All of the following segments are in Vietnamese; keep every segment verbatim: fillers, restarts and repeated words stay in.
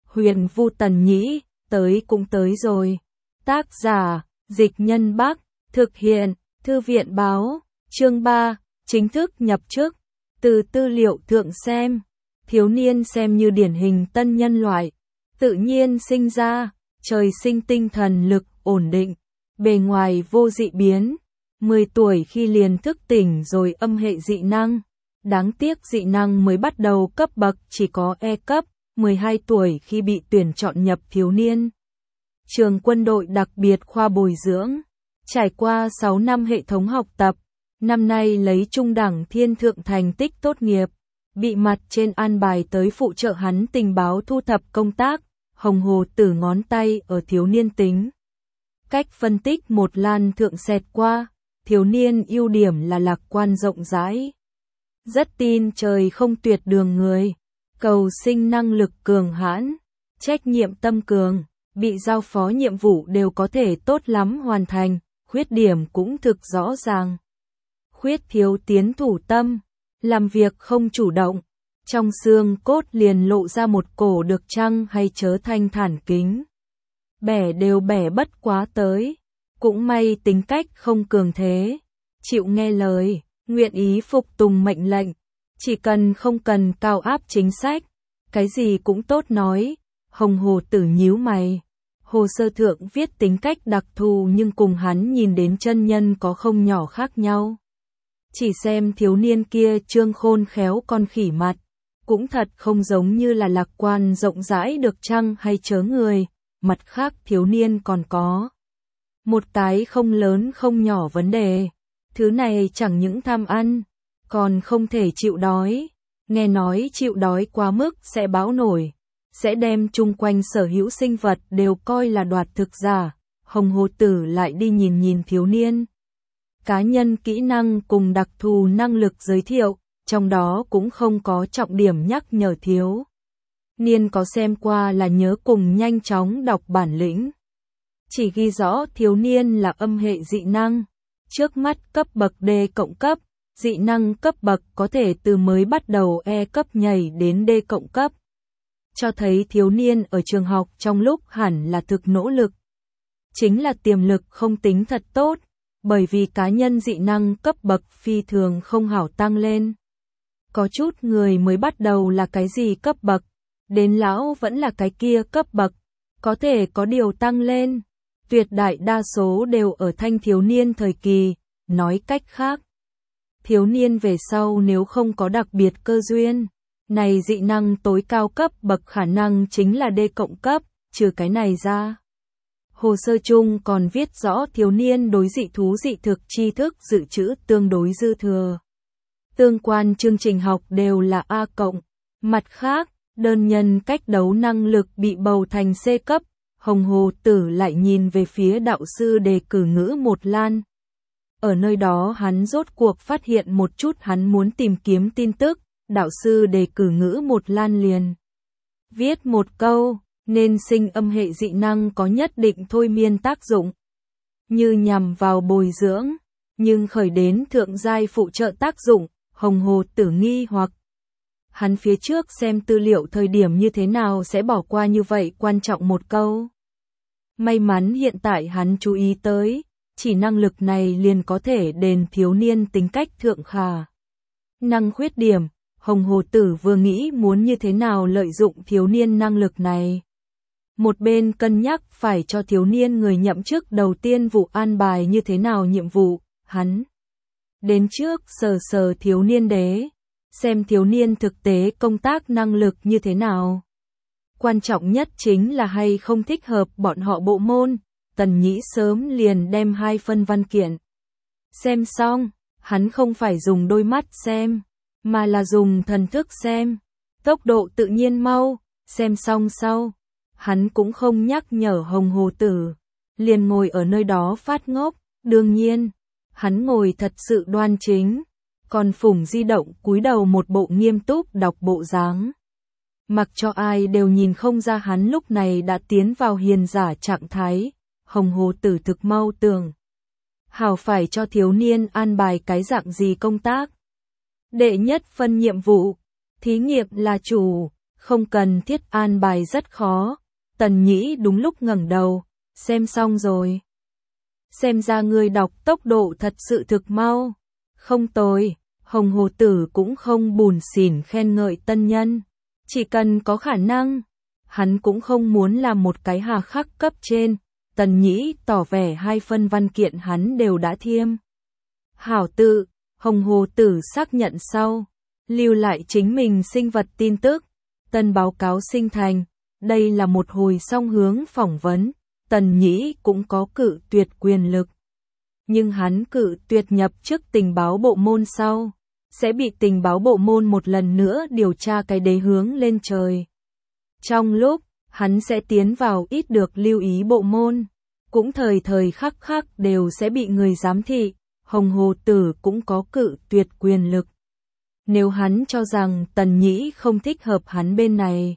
Huyền Vu Tần Nhĩ, tới cũng tới rồi. Tác giả, Dịch Nhân Bắc, thực hiện, Thư viện Báo, chương ba, chính thức nhập chức. Từ tư liệu thượng xem, thiếu niên xem như điển hình tân nhân loại, tự nhiên sinh ra, trời sinh tinh thần lực ổn định, bề ngoài vô dị biến, mười tuổi khi liền thức tỉnh rồi âm hệ dị năng. Đáng tiếc dị năng mới bắt đầu cấp bậc chỉ có E cấp, mười hai tuổi khi bị tuyển chọn nhập thiếu niên. Trường quân đội đặc biệt khoa bồi dưỡng, trải qua sáu năm hệ thống học tập, năm nay lấy trung đẳng thiên thượng thành tích tốt nghiệp, bị mặt trên an bài tới phụ trợ hắn tình báo thu thập công tác, hồng hồ tử ngón tay ở thiếu niên tính. Cách phân tích một lan thượng xẹt qua, thiếu niên ưu điểm là lạc quan rộng rãi. Rất tin trời không tuyệt đường người, cầu sinh năng lực cường hãn, trách nhiệm tâm cường, bị giao phó nhiệm vụ đều có thể tốt lắm hoàn thành, khuyết điểm cũng thực rõ ràng. Khuyết thiếu tiến thủ tâm, làm việc không chủ động, trong xương cốt liền lộ ra một cổ được chăng hay chớ thanh thản kính. Bẻ đều bẻ bất quá tới, cũng may tính cách không cường thế, chịu nghe lời, nguyện ý phục tùng mệnh lệnh, chỉ cần không cần cao áp chính sách, cái gì cũng tốt nói. Hồng hồ tử nhíu mày, hồ sơ thượng viết tính cách đặc thù nhưng cùng hắn nhìn đến chân nhân có không nhỏ khác nhau. Chỉ xem thiếu niên kia trương khôn khéo con khỉ mặt, cũng thật không giống như là lạc quan rộng rãi được chăng hay chớ người, mặt khác thiếu niên còn có một cái không lớn không nhỏ vấn đề, thứ này chẳng những tham ăn, còn không thể chịu đói, nghe nói chịu đói quá mức sẽ báo nổi, sẽ đem chung quanh sở hữu sinh vật đều coi là đoạt thực giả. Hồng hồ tử lại đi nhìn nhìn thiếu niên. Cá nhân kỹ năng cùng đặc thù năng lực giới thiệu, trong đó cũng không có trọng điểm nhắc nhở thiếu niên có xem qua là nhớ cùng nhanh chóng đọc bản lĩnh. Chỉ ghi rõ thiếu niên là âm hệ dị năng, trước mắt cấp bậc D cộng cấp, dị năng cấp bậc có thể từ mới bắt đầu E cấp nhảy đến D cộng cấp. Cho thấy thiếu niên ở trường học trong lúc hẳn là thực nỗ lực. Chính là tiềm lực không tính thật tốt, bởi vì cá nhân dị năng cấp bậc phi thường không hảo tăng lên. Có chút người mới bắt đầu là cái gì cấp bậc, đến lão vẫn là cái kia cấp bậc, có thể có điều tăng lên. Tuyệt đại đa số đều ở thanh thiếu niên thời kỳ, nói cách khác. Thiếu niên về sau nếu không có đặc biệt cơ duyên, này dị năng tối cao cấp bậc khả năng chính là D cộng cấp, trừ cái này ra. Hồ sơ chung còn viết rõ thiếu niên đối dị thú dị thực tri thức dự trữ tương đối dư thừa. Tương quan chương trình học đều là A cộng. Mặt khác, đơn nhân cách đấu năng lực bị bầu thành C cấp, hồng hồ tử lại nhìn về phía đạo sư đề cử ngữ một lan. Ở nơi đó hắn rốt cuộc phát hiện một chút hắn muốn tìm kiếm tin tức, đạo sư đề cử ngữ một lan liền. Viết một câu, nên sinh âm hệ dị năng có nhất định thôi miên tác dụng, như nhằm vào bồi dưỡng, nhưng khởi đến thượng giai phụ trợ tác dụng, hồng hồ tử nghi hoặc. Hắn phía trước xem tư liệu thời điểm như thế nào sẽ bỏ qua như vậy quan trọng một câu. May mắn hiện tại hắn chú ý tới, chỉ năng lực này liền có thể đền thiếu niên tính cách thượng khả. Năng khuyết điểm, hồng hồ tử vừa nghĩ muốn như thế nào lợi dụng thiếu niên năng lực này. Một bên cân nhắc phải cho thiếu niên người nhậm chức đầu tiên vụ an bài như thế nào nhiệm vụ, hắn đến trước sờ sờ thiếu niên đế, xem thiếu niên thực tế công tác năng lực như thế nào. Quan trọng nhất chính là hay không thích hợp bọn họ bộ môn, Tần Nhĩ sớm liền đem hai phân văn kiện. Xem xong, hắn không phải dùng đôi mắt xem, mà là dùng thần thức xem, tốc độ tự nhiên mau, xem xong sau. Hắn cũng không nhắc nhở hồng hồ tử, liền ngồi ở nơi đó phát ngốc, đương nhiên, hắn ngồi thật sự đoan chính, còn phủng di động cúi đầu một bộ nghiêm túc đọc bộ dáng. Mặc cho ai đều nhìn không ra hắn lúc này đã tiến vào hiền giả trạng thái, hồng hồ tử thực mau tưởng. Hảo phải cho thiếu niên an bài cái dạng gì công tác. Đệ nhất phân nhiệm vụ, thí nghiệm là chủ, Không cần thiết an bài rất khó. Tần Nhĩ đúng lúc ngẩng đầu, xem xong rồi. Xem ra ngươi đọc tốc độ thật sự thực mau. Không tồi, Hồng Hồ Tử cũng không bủn xỉn khen ngợi tân nhân. Chỉ cần có khả năng, hắn cũng không muốn làm một cái hà khắc cấp trên. Tần Nhĩ tỏ vẻ hai phân văn kiện hắn đều đã thiêm. Hảo tự, Hồng Hồ Tử xác nhận sau, lưu lại chính mình sinh vật tin tức. Tân báo cáo sinh thành, đây là một hồi song hướng phỏng vấn, Tần Nhĩ cũng có cự tuyệt quyền lực. Nhưng hắn cự tuyệt nhập chức tình báo bộ môn sau, sẽ bị tình báo bộ môn một lần nữa điều tra cái đế hướng lên trời. Trong lúc, hắn sẽ tiến vào ít được lưu ý bộ môn, cũng thời thời khắc khắc đều sẽ bị người giám thị, Hồng Hồ Tử cũng có cự tuyệt quyền lực. Nếu hắn cho rằng Tần Nhĩ không thích hợp hắn bên này,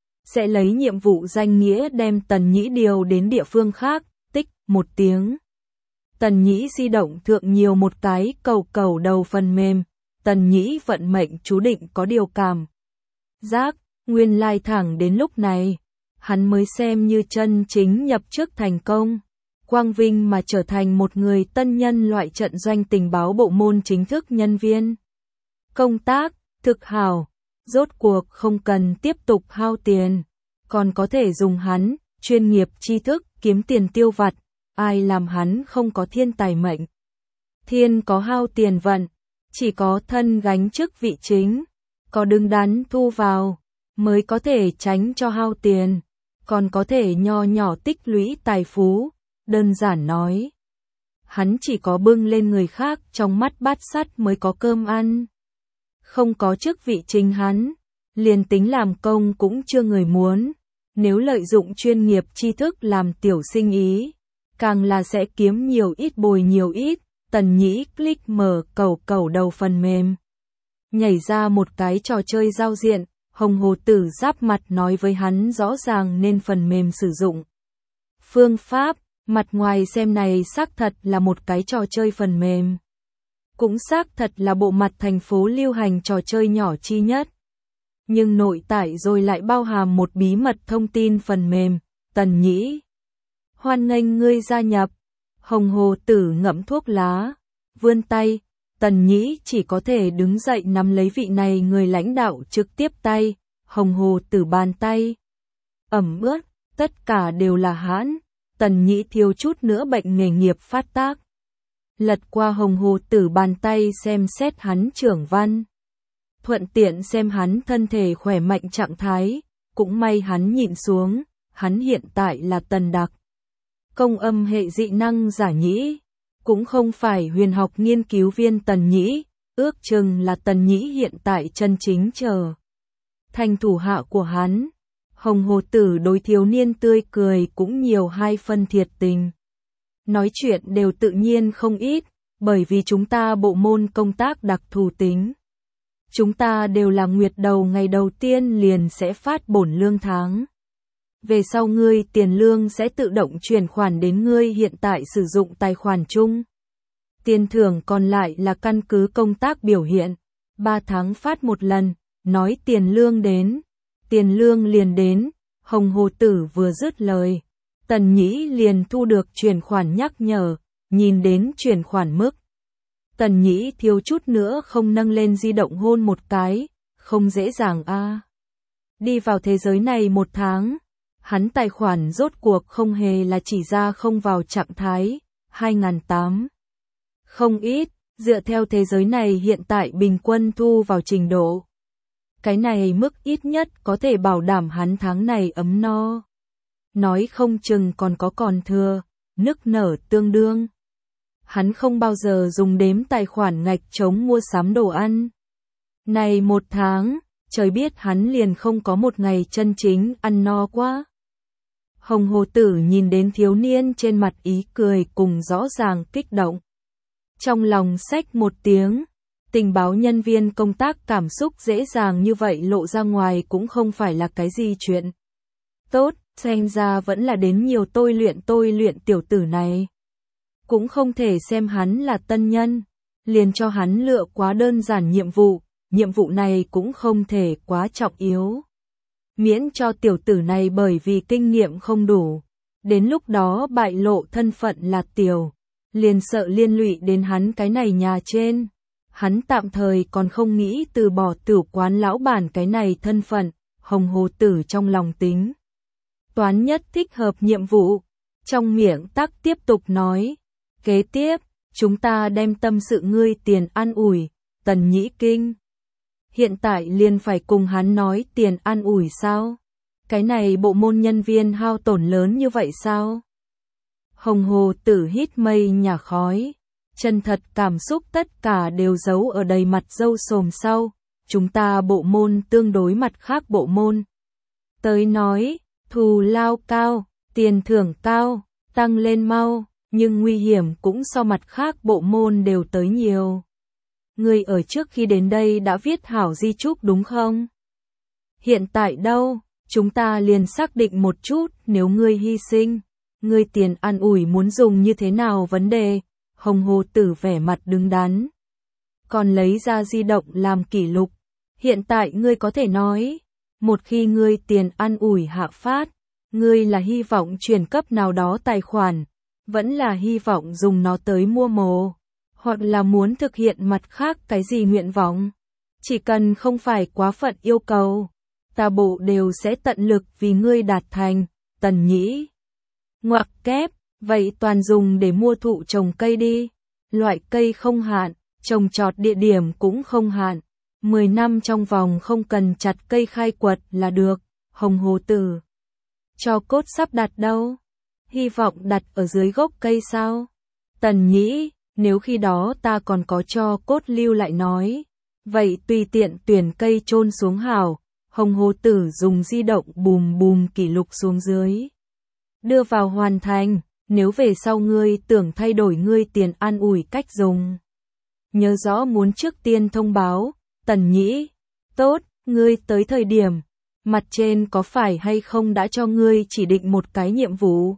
sẽ lấy nhiệm vụ danh nghĩa đem Tần Nhĩ điều đến địa phương khác, tích một tiếng. Tần Nhĩ di động thượng nhiều một cái cầu cầu đầu phần mềm, Tần Nhĩ vận mệnh chú định có điều cảm giác, nguyên lai thẳng đến lúc này, hắn mới xem như chân chính nhập chức thành công. Quang vinh mà trở thành một người tân nhân loại trận doanh tình báo bộ môn chính thức nhân viên. Công tác, thực hảo, rốt cuộc không cần tiếp tục hao tiền, còn có thể dùng hắn, chuyên nghiệp tri thức, kiếm tiền tiêu vặt, ai làm hắn không có thiên tài mệnh. Thiên có hao tiền vận, chỉ có thân gánh chức vị chính, có đứng đắn thu vào, mới có thể tránh cho hao tiền, còn có thể nho nhỏ tích lũy tài phú, đơn giản nói. Hắn chỉ có bưng lên người khác trong mắt bát sắt mới có cơm ăn. Không có chức vị chính hắn, liền tính làm công cũng chưa người muốn, nếu lợi dụng chuyên nghiệp tri thức làm tiểu sinh ý, càng là sẽ kiếm nhiều ít bồi nhiều ít. Tần Nhĩ click mở cầu cầu đầu phần mềm, nhảy ra một cái trò chơi giao diện, Hồng Hồ Tử giáp mặt nói với hắn rõ ràng nên phần mềm sử dụng. Phương pháp, mặt ngoài xem này xác thật là một cái trò chơi phần mềm. Cũng xác thật là bộ mặt thành phố lưu hành trò chơi nhỏ chi nhất. Nhưng nội tại rồi lại bao hàm một bí mật thông tin phần mềm, Tần Nhĩ. Hoan nghênh ngươi gia nhập. Hồng Hồ Tử ngậm thuốc lá, vươn tay, Tần Nhĩ chỉ có thể đứng dậy nắm lấy vị này người lãnh đạo trực tiếp tay, Hồng Hồ Tử bàn tay. Ẩm ướt, tất cả đều là hãn, Tần Nhĩ thiếu chút nữa bệnh nghề nghiệp phát tác. Lật qua Hồng Hồ Tử bàn tay xem xét hắn trưởng văn. Thuận tiện xem hắn thân thể khỏe mạnh trạng thái, cũng may hắn nhịn xuống, hắn hiện tại là Tần Đặc. Công âm hệ dị năng giả Nhĩ, cũng không phải huyền học nghiên cứu viên Tần Nhĩ, ước chừng là Tần Nhĩ hiện tại chân chính chờ thành thủ hạ của hắn. Hồng Hồ Tử đối thiếu niên tươi cười cũng nhiều hai phân thiệt tình. Nói chuyện đều tự nhiên không ít, bởi vì chúng ta bộ môn công tác đặc thù tính. Chúng ta đều là nguyệt đầu ngày đầu tiên liền sẽ phát bổn lương tháng. Về sau ngươi tiền lương sẽ tự động chuyển khoản đến ngươi hiện tại sử dụng tài khoản chung. Tiền thưởng còn lại là căn cứ công tác biểu hiện, ba tháng phát một lần, nói tiền lương đến, tiền lương liền đến. Hồng Hồ Tử vừa dứt lời, Tần Nhĩ liền thu được chuyển khoản nhắc nhở, nhìn đến chuyển khoản mức. Tần Nhĩ thiếu chút nữa không nâng lên di động hôn một cái, không dễ dàng a. À. Đi vào thế giới này một tháng, hắn tài khoản rốt cuộc không hề là chỉ ra không vào trạng thái, hai nghìn tám. Không ít, dựa theo thế giới này hiện tại bình quân thu vào trình độ. Cái này mức ít nhất có thể bảo đảm hắn tháng này ấm no. Nói không chừng còn có còn thừa, nức nở tương đương. Hắn không bao giờ dùng đếm tài khoản ngạch chống mua sắm đồ ăn. Này một tháng, trời biết hắn liền không có một ngày chân chính ăn no quá. Hồng Hồ Tử nhìn đến thiếu niên trên mặt ý cười cùng rõ ràng kích động. Trong lòng xách một tiếng, tình báo nhân viên công tác cảm xúc dễ dàng như vậy lộ ra ngoài cũng không phải là cái gì chuyện tốt, xem ra vẫn là đến nhiều tôi luyện tôi luyện tiểu tử này. Cũng không thể xem hắn là tân nhân, liền cho hắn lựa quá đơn giản nhiệm vụ, nhiệm vụ này cũng không thể quá trọng yếu. miễn cho tiểu tử này bởi vì kinh nghiệm không đủ, đến lúc đó bại lộ thân phận là tiểu, liền sợ liên lụy đến hắn cái này nhà trên. Hắn tạm thời còn không nghĩ từ bỏ tử quán lão bản cái này thân phận, Hồng Hồ Tử trong lòng tính toán nhất thích hợp nhiệm vụ, trong miệng tắc tiếp tục nói, kế tiếp, chúng ta đem tâm sự ngươi tiền an ủi, Tần Nhĩ Kinh. Hiện tại liền phải cùng hắn nói tiền an ủi sao? Cái này bộ môn nhân viên hao tổn lớn như vậy sao? Hồng Hồ Tử hít mây nhả khói, chân thật cảm xúc tất cả đều giấu ở đầy mặt râu xồm sau, chúng ta bộ môn tương đối mặt khác bộ môn. Tới nói, thù lao cao, tiền thưởng cao, tăng lên mau, nhưng nguy hiểm cũng so mặt khác bộ môn đều tới nhiều. Ngươi ở trước khi đến đây đã viết hảo di chúc đúng không? Hiện tại đâu, chúng ta liền xác định một chút, nếu ngươi hy sinh, ngươi tiền an ủi muốn dùng như thế nào vấn đề? Hồng Hồ Tử vẻ mặt đứng đắn, còn lấy ra di động làm kỷ lục. Hiện tại ngươi có thể nói, một khi ngươi tiền an ủi hạ phát, ngươi là hy vọng chuyển cấp nào đó tài khoản, vẫn là hy vọng dùng nó tới mua mồ, hoặc là muốn thực hiện mặt khác cái gì nguyện vọng. Chỉ cần không phải quá phận yêu cầu, ta bộ đều sẽ tận lực vì ngươi đạt thành. Tần Nhĩ ngoặc kép, vậy toàn dùng để mua thụ trồng cây đi. Loại cây không hạn, trồng trọt địa điểm cũng không hạn. mười năm trong vòng không cần chặt cây khai quật là được. Hồng Hồ Tử, cho cốt sắp đặt đâu? Hy vọng đặt ở dưới gốc cây sao? Tần Nhĩ, nếu khi đó ta còn có cho cốt lưu lại nói, vậy tùy tiện tuyển cây chôn xuống hảo. Hồng Hồ Tử dùng di động bùm bùm kỷ lục xuống dưới, đưa vào hoàn thành. Nếu về sau ngươi tưởng thay đổi ngươi tiền an ủi cách dùng, nhớ rõ muốn trước tiên thông báo. Tần Nhĩ, tốt, ngươi tới thời điểm, mặt trên có phải hay không đã cho ngươi chỉ định một cái nhiệm vụ?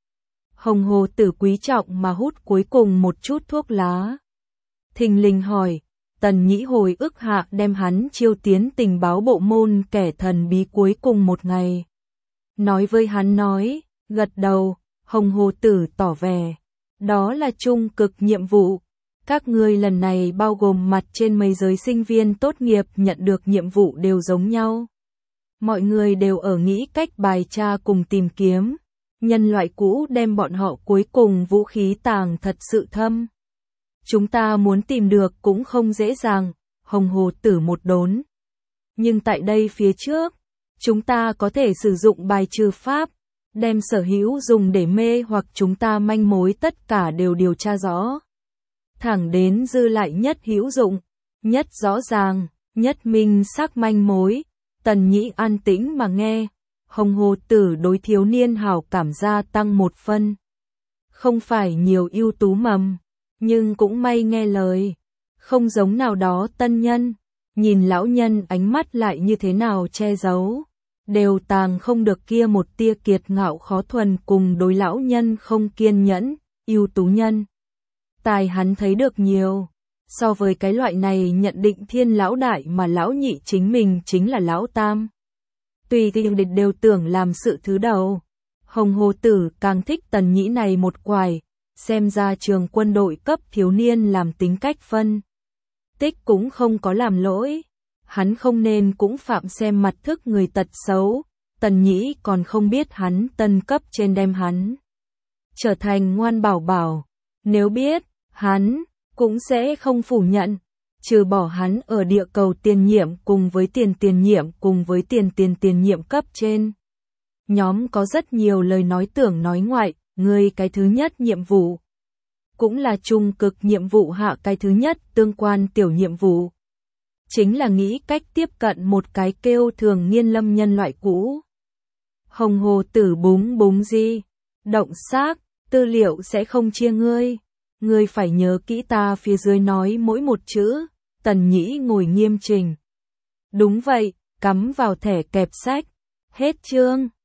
Hồng Hồ Tử quý trọng mà hút cuối cùng một chút thuốc lá. Thình lình hỏi, Tần Nhĩ hồi ức hạ đem hắn chiêu tiến tình báo bộ môn kẻ thần bí cuối cùng một ngày. Nói với hắn nói, gật đầu. Hồng Hồ Tử tỏ vẻ, đó là trung cực nhiệm vụ. Các ngươi lần này bao gồm mặt trên mấy giới sinh viên tốt nghiệp nhận được nhiệm vụ đều giống nhau. Mọi người đều ở nghĩ cách bài tra cùng tìm kiếm. Nhân loại cũ đem bọn họ cuối cùng vũ khí tàng thật sự thâm. Chúng ta muốn tìm được cũng không dễ dàng. Hồng Hồ Tử một đốn. Nhưng tại đây phía trước, chúng ta có thể sử dụng bài trừ pháp, đem sở hữu dùng để mê hoặc chúng ta manh mối tất cả đều điều tra rõ. Thẳng đến dư lại nhất hữu dụng, nhất rõ ràng, nhất minh xác manh mối. Tần Nhĩ an tĩnh mà nghe, Hồng Hồ Tử đối thiếu niên hảo cảm gia tăng một phân. Không phải nhiều ưu tú mầm, nhưng cũng may nghe lời. Không giống nào đó tân nhân, nhìn lão nhân ánh mắt lại như thế nào che giấu, đều tàng không được kia một tia kiệt ngạo khó thuần cùng đối lão nhân không kiên nhẫn. Ưu tú nhân tài hắn thấy được nhiều, so với cái loại này nhận định thiên lão đại mà lão nhị chính mình chính là lão tam, tùy tiện địch đều tưởng làm sự thứ đầu. Hồng Hồ Tử càng thích Tần Nhĩ này một quài, xem ra trường quân đội cấp thiếu niên làm tính cách phân tích cũng không có làm lỗi. Hắn không nên cũng phạm xem mặt thức người tật xấu. Tần Nhĩ còn không biết hắn tân cấp trên đem hắn trở thành ngoan bảo bảo. Nếu biết, hắn cũng sẽ không phủ nhận. Trừ bỏ hắn ở địa cầu tiền nhiệm cùng với tiền tiền nhiệm cùng với tiền tiền tiền nhiệm cấp trên. Nhóm có rất nhiều lời nói tưởng nói ngoại, người cái thứ nhất nhiệm vụ. Cũng là trung cực nhiệm vụ hạ cái thứ nhất tương quan tiểu nhiệm vụ. Chính là nghĩ cách tiếp cận một cái kêu thường nghiên lâm nhân loại cũ. Hồng Hồ Tử búng búng di động xác, tư liệu sẽ không chia ngươi. Ngươi phải nhớ kỹ ta phía dưới nói mỗi một chữ. Tần Nhĩ ngồi nghiêm chỉnh. Đúng vậy, cắm vào thẻ kẹp sách. Hết chương.